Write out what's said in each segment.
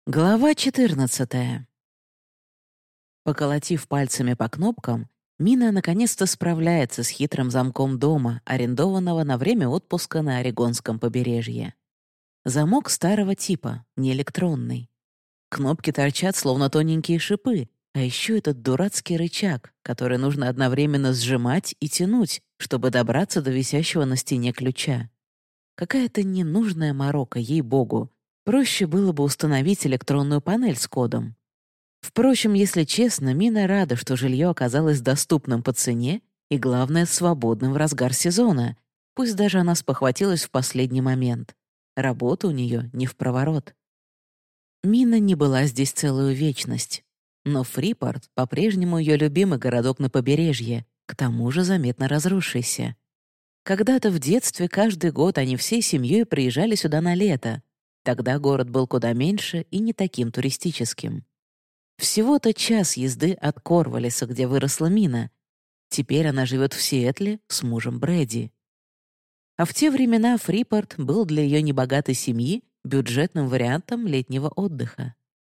Глава 14. Поколотив пальцами по кнопкам, Мина наконец-то справляется с хитрым замком дома, арендованного на время отпуска на Орегонском побережье. Замок старого типа, не электронный. Кнопки торчат, словно тоненькие шипы, а еще этот дурацкий рычаг, который нужно одновременно сжимать и тянуть, чтобы добраться до висящего на стене ключа. Какая-то ненужная морока, ей-богу. Проще было бы установить электронную панель с кодом. Впрочем, если честно, Мина рада, что жилье оказалось доступным по цене и, главное, свободным в разгар сезона, пусть даже она спохватилась в последний момент. Работа у нее не впроворот. Мина не была здесь целую вечность. Но Фрипорт по-прежнему ее любимый городок на побережье, к тому же заметно разросшийся. Когда-то в детстве каждый год они всей семьей приезжали сюда на лето. Тогда город был куда меньше и не таким туристическим. Всего-то час езды от Корвалиса, где выросла Мина. Теперь она живет в Сиэтле с мужем Брэди. А в те времена Фрипорт был для ее небогатой семьи бюджетным вариантом летнего отдыха.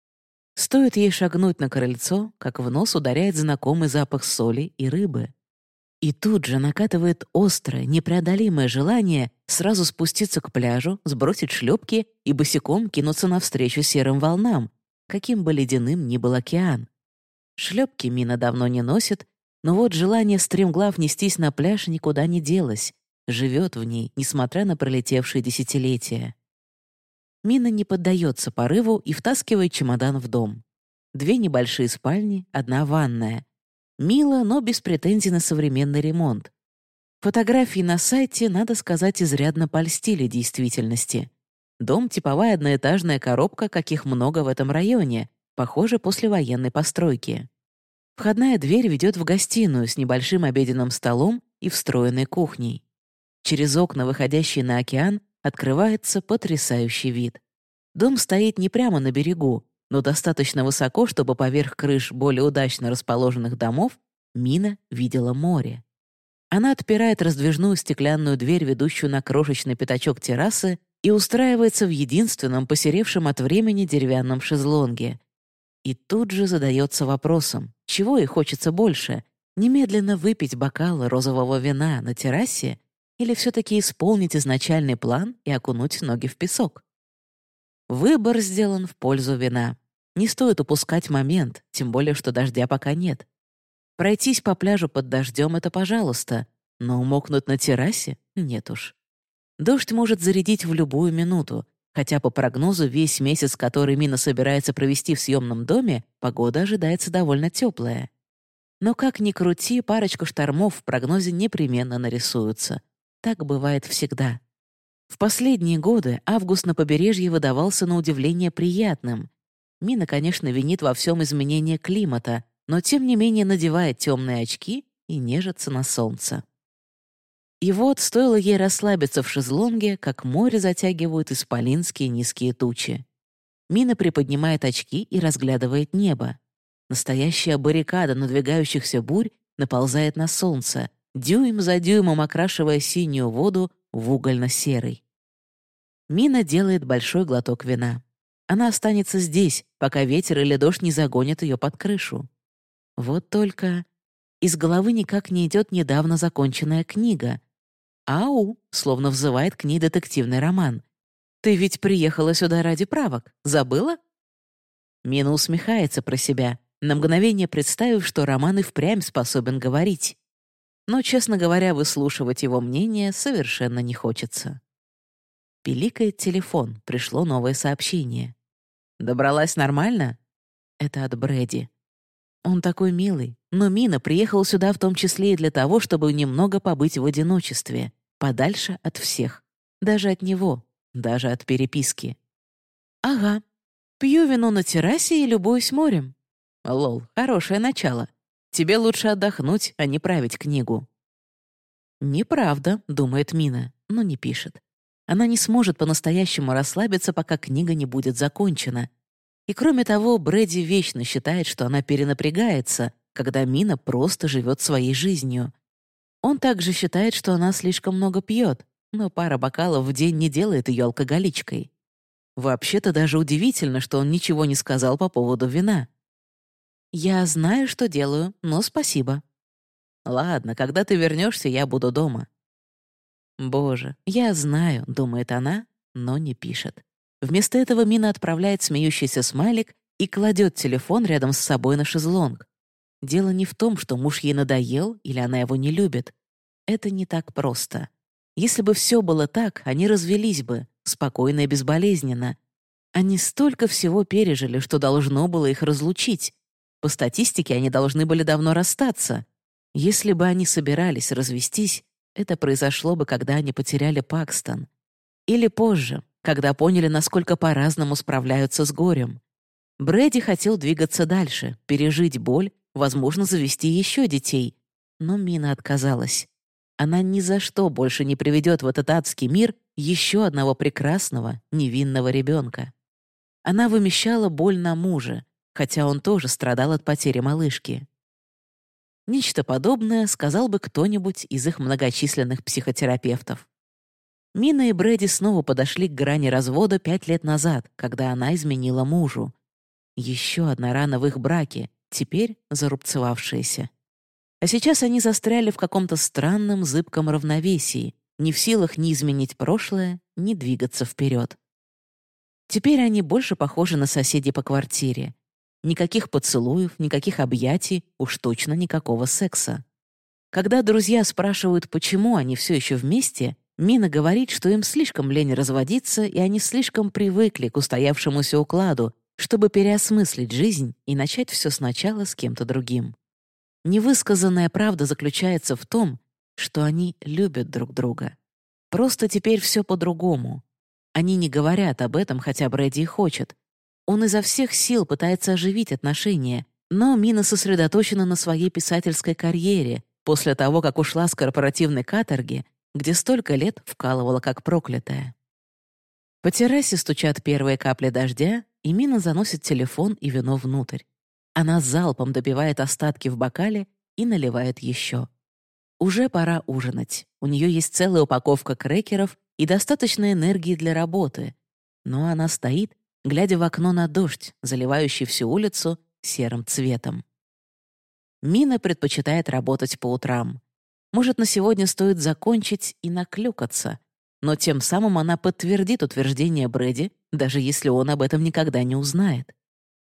Стоит ей шагнуть на крыльцо, как в нос ударяет знакомый запах соли и рыбы. И тут же накатывает острое, непреодолимое желание сразу спуститься к пляжу, сбросить шлепки и босиком кинуться навстречу серым волнам, каким бы ледяным ни был океан. Шлепки Мина давно не носит, но вот желание стремглав нестись на пляж никуда не делось, живет в ней, несмотря на пролетевшие десятилетия. Мина не поддается порыву и втаскивает чемодан в дом. 2 небольшие спальни, 1 ванная. Мило, но без претензий на современный ремонт. Фотографии на сайте, надо сказать, изрядно польстили действительности. Дом — типовая одноэтажная коробка, каких много в этом районе, похоже, послевоенной постройки. Входная дверь ведет в гостиную с небольшим обеденным столом и встроенной кухней. Через окна, выходящие на океан, открывается потрясающий вид. Дом стоит не прямо на берегу, но достаточно высоко, чтобы поверх крыш более удачно расположенных домов Мина видела море. Она отпирает раздвижную стеклянную дверь, ведущую на крошечный пятачок террасы, и устраивается в единственном посеревшем от времени деревянном шезлонге. И тут же задается вопросом, чего ей хочется больше — немедленно выпить бокал розового вина на террасе или все-таки исполнить изначальный план и окунуть ноги в песок. Выбор сделан в пользу вина. Не стоит упускать момент, тем более, что дождя пока нет. Пройтись по пляжу под дождем — это пожалуйста, но умокнуть на террасе — нет уж. Дождь может зарядить в любую минуту, хотя по прогнозу весь месяц, который Мина собирается провести в съемном доме, погода ожидается довольно теплая. Но как ни крути, парочка штормов в прогнозе непременно нарисуются. Так бывает всегда. В последние годы август на побережье выдавался на удивление приятным. Мина, конечно, винит во всем изменение климата, но тем не менее надевает темные очки и нежится на солнце. И вот, стоило ей расслабиться в шезлонге, как море затягивают исполинские низкие тучи. Мина приподнимает очки и разглядывает небо. Настоящая баррикада надвигающихся бурь наползает на солнце, дюйм за дюймом окрашивая синюю воду в угольно-серый. Мина делает большой глоток вина. Она останется здесь, пока ветер или дождь не загонят ее под крышу. Вот только из головы никак не идет недавно законченная книга. «Ау!» — словно взывает к ней детективный роман. «Ты ведь приехала сюда ради правок. Забыла?» Мина усмехается про себя, на мгновение представив, что Роман и впрямь способен говорить. Но, честно говоря, выслушивать его мнение совершенно не хочется. Пиликает телефон, пришло новое сообщение. «Добралась нормально?» Это от Брэди. Он такой милый, но Мина приехала сюда в том числе и для того, чтобы немного побыть в одиночестве, подальше от всех, даже от него, даже от переписки. «Ага, пью вино на террасе и любуюсь морем». Лол, хорошее начало. Тебе лучше отдохнуть, а не править книгу. «Неправда», — думает Мина, но не пишет. Она не сможет по-настоящему расслабиться, пока книга не будет закончена. И кроме того, Брэди вечно считает, что она перенапрягается, когда Мина просто живет своей жизнью. Он также считает, что она слишком много пьет, но пара бокалов в день не делает ее алкоголичкой. Вообще-то даже удивительно, что он ничего не сказал по поводу вина. «Я знаю, что делаю, но спасибо». «Ладно, когда ты вернешься, я буду дома». «Боже, я знаю», — думает она, но не пишет. Вместо этого Мина отправляет смеющийся смайлик и кладет телефон рядом с собой на шезлонг. Дело не в том, что муж ей надоел или она его не любит. Это не так просто. Если бы все было так, они развелись бы, спокойно и безболезненно. Они столько всего пережили, что должно было их разлучить. По статистике, они должны были давно расстаться. Если бы они собирались развестись, это произошло бы, когда они потеряли Пакстон. Или позже, когда поняли, насколько по-разному справляются с горем. Брэди хотел двигаться дальше, пережить боль, возможно, завести еще детей. Но Мина отказалась. Она ни за что больше не приведет в этот адский мир еще одного прекрасного, невинного ребенка. Она вымещала боль на муже, хотя он тоже страдал от потери малышки. Нечто подобное сказал бы кто-нибудь из их многочисленных психотерапевтов. Мина и Брэди снова подошли к грани развода 5 лет назад, когда она изменила мужу. Еще одна рана в их браке, теперь зарубцевавшаяся. А сейчас они застряли в каком-то странном зыбком равновесии, не в силах ни изменить прошлое, ни двигаться вперед. Теперь они больше похожи на соседей по квартире. Никаких поцелуев, никаких объятий, уж точно никакого секса. Когда друзья спрашивают, почему они все еще вместе, Мина говорит, что им слишком лень разводиться, и они слишком привыкли к устоявшемуся укладу, чтобы переосмыслить жизнь и начать все сначала с кем-то другим. Невысказанная правда заключается в том, что они любят друг друга. Просто теперь все по-другому. Они не говорят об этом, хотя Брэди и хочет. Он изо всех сил пытается оживить отношения, но Мина сосредоточена на своей писательской карьере после того, как ушла с корпоративной каторги, где столько лет вкалывала как проклятая. По террасе стучат первые капли дождя, и Мина заносит телефон и вино внутрь. Она залпом допивает остатки в бокале и наливает еще. Уже пора ужинать. У нее есть целая упаковка крекеров и достаточно энергии для работы. Но она стоит, глядя в окно на дождь, заливающий всю улицу серым цветом. Мина предпочитает работать по утрам. Может, на сегодня стоит закончить и наклюкаться, но тем самым она подтвердит утверждение Брэди, даже если он об этом никогда не узнает.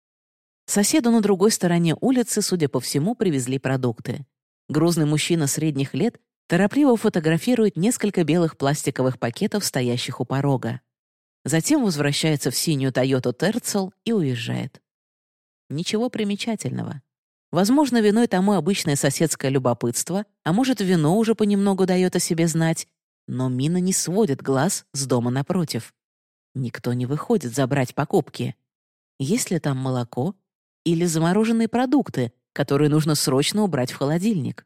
Соседу на другой стороне улицы, судя по всему, привезли продукты. Грузный мужчина средних лет торопливо фотографирует несколько белых пластиковых пакетов, стоящих у порога. Затем возвращается в синюю Toyota Tercel и уезжает. Ничего примечательного. Возможно, виной тому обычное соседское любопытство, а может, вино уже понемногу дает о себе знать, но Мина не сводит глаз с дома напротив. Никто не выходит забрать покупки. Есть ли там молоко или замороженные продукты, которые нужно срочно убрать в холодильник?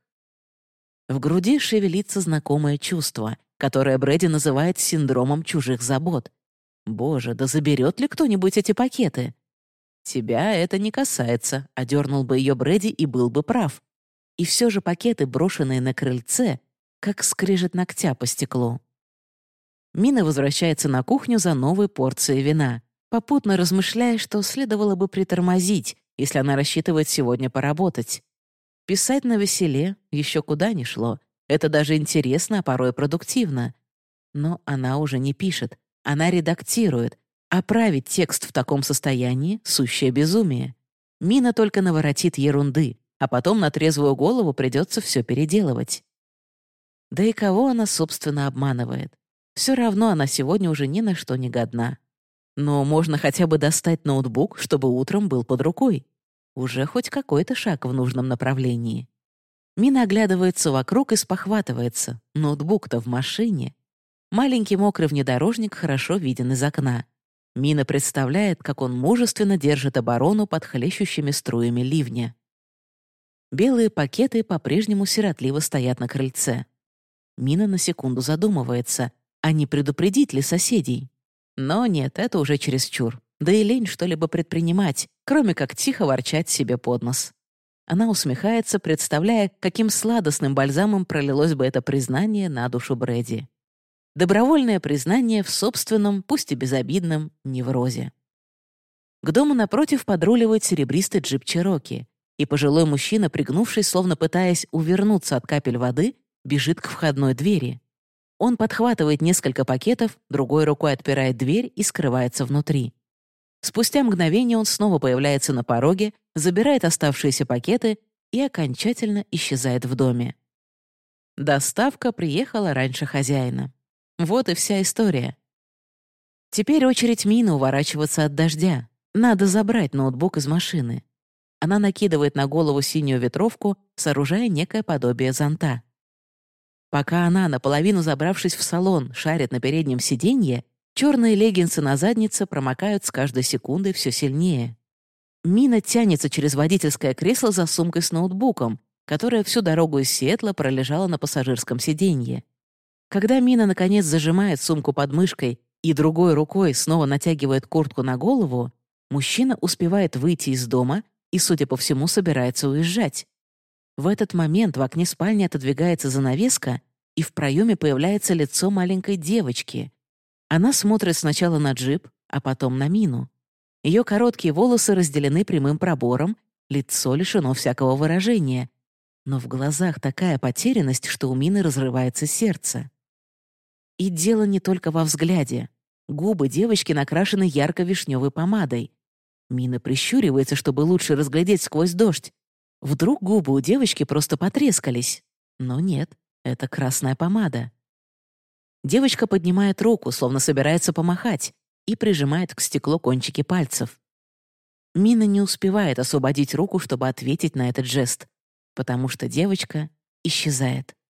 В груди шевелится знакомое чувство, которое Брэди называет синдромом чужих забот. Боже, да заберет ли кто-нибудь эти пакеты? «Тебя это не касается», — одернул бы ее Брэди и был бы прав. И все же пакеты, брошенные на крыльце, как скрежет ногтя по стеклу. Мина возвращается на кухню за новой порцией вина, попутно размышляя, что следовало бы притормозить, если она рассчитывает сегодня поработать. Писать навеселе еще куда ни шло. Это даже интересно, а порой продуктивно. Но она уже не пишет, она редактирует. А править текст в таком состоянии — сущее безумие. Мина только наворотит ерунды, а потом на трезвую голову придется все переделывать. Да и кого она, собственно, обманывает? Все равно она сегодня уже ни на что не годна. Но можно хотя бы достать ноутбук, чтобы утром был под рукой. Уже хоть какой-то шаг в нужном направлении. Мина оглядывается вокруг и спохватывается. Ноутбук-то в машине. Маленький мокрый внедорожник хорошо виден из окна. Мина представляет, как он мужественно держит оборону под хлещущими струями ливня. Белые пакеты по-прежнему сиротливо стоят на крыльце. Мина на секунду задумывается, а не предупредить ли соседей? Но нет, это уже чересчур. Да и лень что-либо предпринимать, кроме как тихо ворчать себе под нос. Она усмехается, представляя, каким сладостным бальзамом пролилось бы это признание на душу Брэди. Добровольное признание в собственном, пусть и безобидном, неврозе. К дому напротив подруливает серебристый джип Чероки, и пожилой мужчина, пригнувшись, словно пытаясь увернуться от капель воды, бежит к входной двери. Он подхватывает несколько пакетов, другой рукой отпирает дверь и скрывается внутри. Спустя мгновение он снова появляется на пороге, забирает оставшиеся пакеты и окончательно исчезает в доме. Доставка приехала раньше хозяина. Вот и вся история. Теперь очередь Мины уворачиваться от дождя. Надо забрать ноутбук из машины. Она накидывает на голову синюю ветровку, сооружая некое подобие зонта. Пока она, наполовину забравшись в салон, шарит на переднем сиденье, черные леггинсы на заднице промокают с каждой секундой все сильнее. Мина тянется через водительское кресло за сумкой с ноутбуком, которая всю дорогу из Сиэтла пролежала на пассажирском сиденье. Когда Мина, наконец, зажимает сумку под мышкой и другой рукой снова натягивает куртку на голову, мужчина успевает выйти из дома и, судя по всему, собирается уезжать. В этот момент в окне спальни отодвигается занавеска, и в проеме появляется лицо маленькой девочки. Она смотрит сначала на джип, а потом на Мину. Ее короткие волосы разделены прямым пробором, лицо лишено всякого выражения. Но в глазах такая потерянность, что у Мины разрывается сердце. И дело не только во взгляде. Губы девочки накрашены ярко-вишневой помадой. Мина прищуривается, чтобы лучше разглядеть сквозь дождь. Вдруг губы у девочки просто потрескались. Но нет, это красная помада. Девочка поднимает руку, словно собирается помахать, и прижимает к стеклу кончики пальцев. Мина не успевает освободить руку, чтобы ответить на этот жест, потому что девочка исчезает.